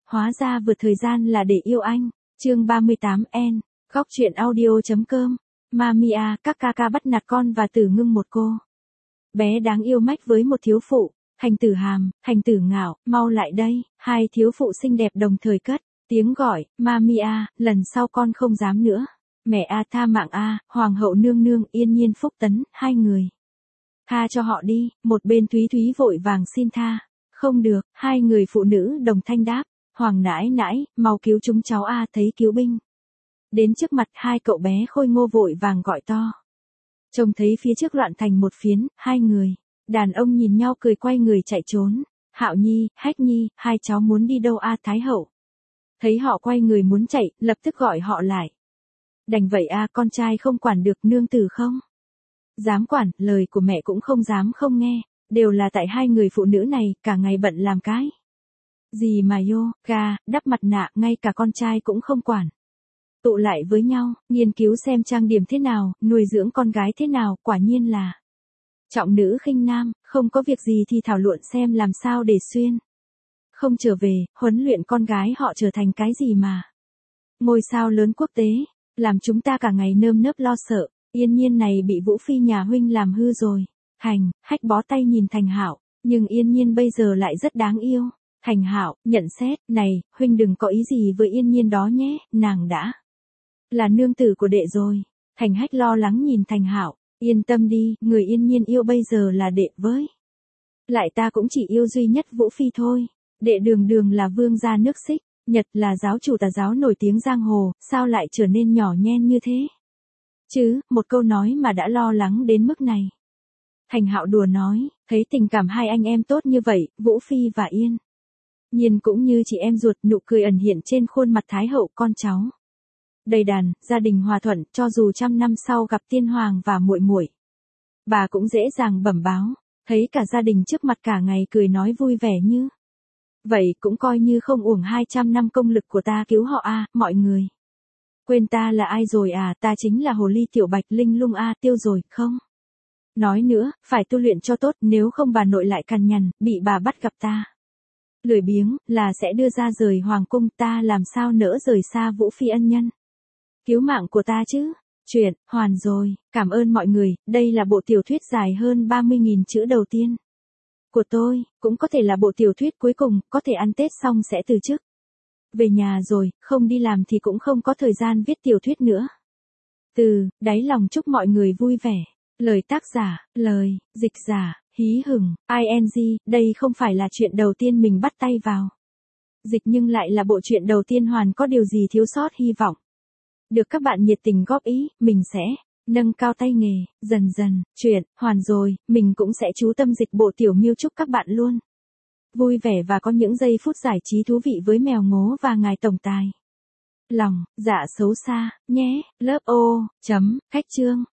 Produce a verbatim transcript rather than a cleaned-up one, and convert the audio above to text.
hóa ra vượt thời gian là để yêu anh. Chương ba mươi tám N, góc truyện audio.com. Mamiya, các ca ca bắt nạt con và Tử Ngưng một cô bé đáng yêu mách với một thiếu phụ. Thành Tử Hàm, Thành Tử Ngạo, mau lại đây. Hai thiếu phụ xinh đẹp đồng thời cất tiếng gọi. Mamiya, lần sau con không dám nữa. Mẹ a, tha mạng a, Hoàng hậu nương nương, Yên Nhiên Phúc Tấn, hai người tha cho họ đi. Một bên Thúy Thúy vội vàng xin tha. Không được. Hai người phụ nữ đồng thanh đáp. Hoàng nãi nãi, mau cứu chúng cháu a. Thấy cứu binh đến trước mặt, hai cậu bé khôi ngô vội vàng gọi to. Trông thấy phía trước loạn thành một phiến, hai người đàn ông nhìn nhau cười quay người chạy trốn. Hạo Nhi, Hách Nhi, hai cháu muốn đi đâu a? Thái hậu thấy họ quay người muốn chạy, lập tức gọi họ lại. Đành vậy a, con trai không quản được, nương tử không dám quản, lời của mẹ cũng không dám không nghe, đều là tại hai người phụ nữ này, cả ngày bận làm cái gì mà yoga, đắp mặt nạ, ngay cả con trai cũng không quản. Tụ lại với nhau, nghiên cứu xem trang điểm thế nào, nuôi dưỡng con gái thế nào, quả nhiên là trọng nữ khinh nam, không có việc gì thì thảo luận xem làm sao để xuyên không trở về, huấn luyện con gái họ trở thành cái gì mà ngôi sao lớn quốc tế, làm chúng ta cả ngày nơm nớp lo sợ. Yên Nhiên này bị Vũ Phi nhà huynh làm hư rồi. Thành, Hách bó tay nhìn Thành Hạo, nhưng Yên Nhiên bây giờ lại rất đáng yêu. Thành Hạo, nhận xét, này, huynh đừng có ý gì với Yên Nhiên đó nhé, nàng đã là nương tử của đệ rồi. Thành Hách lo lắng nhìn Thành Hạo, yên tâm đi, người Yên Nhiên yêu bây giờ là đệ với. Lại ta cũng chỉ yêu duy nhất Vũ Phi thôi. Đệ đường đường là vương gia nước Xích, Nhật là giáo chủ tà giáo nổi tiếng giang hồ, sao lại trở nên nhỏ nhen như thế? Chứ, một câu nói mà đã lo lắng đến mức này. Thành Hạo đùa nói, thấy tình cảm hai anh em tốt như vậy, Vũ Phi và Yên Nhiên cũng như chị em ruột, nụ cười ẩn hiện trên khuôn mặt Thái hậu, con cháu đầy đàn, gia đình hòa thuận, cho dù trăm năm sau gặp tiên hoàng và muội muội, bà cũng dễ dàng bẩm báo, thấy cả gia đình trước mặt cả ngày cười nói vui vẻ như vậy, cũng coi như không uổng hai trăm năm công lực của ta cứu họ a. Mọi người quên ta là ai rồi à? Ta chính là hồ ly tiểu bạch linh lung a. Tiêu rồi, không nói nữa, phải tu luyện cho tốt, nếu không bà nội lại cằn nhằn, bị bà bắt gặp ta lười biếng, là sẽ đưa ra rời hoàng cung, ta làm sao nỡ rời xa Vũ Phi ân nhân cứu mạng của ta chứ. Chuyện hoàn rồi, cảm ơn mọi người, đây là bộ tiểu thuyết dài hơn ba mươi nghìn chữ đầu tiên của tôi, cũng có thể là bộ tiểu thuyết cuối cùng, có thể ăn Tết xong sẽ từ chức về nhà rồi, không đi làm thì cũng không có thời gian viết tiểu thuyết nữa. Từ đáy lòng chúc mọi người vui vẻ. Lời tác giả, lời dịch giả, Hí Hửng, i en giê, đây không phải là chuyện đầu tiên mình bắt tay vào dịch, nhưng lại là bộ truyện đầu tiên hoàn có điều gì thiếu sót, hy vọng được các bạn nhiệt tình góp ý, mình sẽ nâng cao tay nghề, dần dần. Chuyện hoàn rồi, mình cũng sẽ chú tâm dịch bộ tiểu miêu, chúc các bạn luôn vui vẻ và có những giây phút giải trí thú vị với mèo ngố và ngài tổng tài lòng dạ xấu xa nhé. Lớp ô chấm khách chương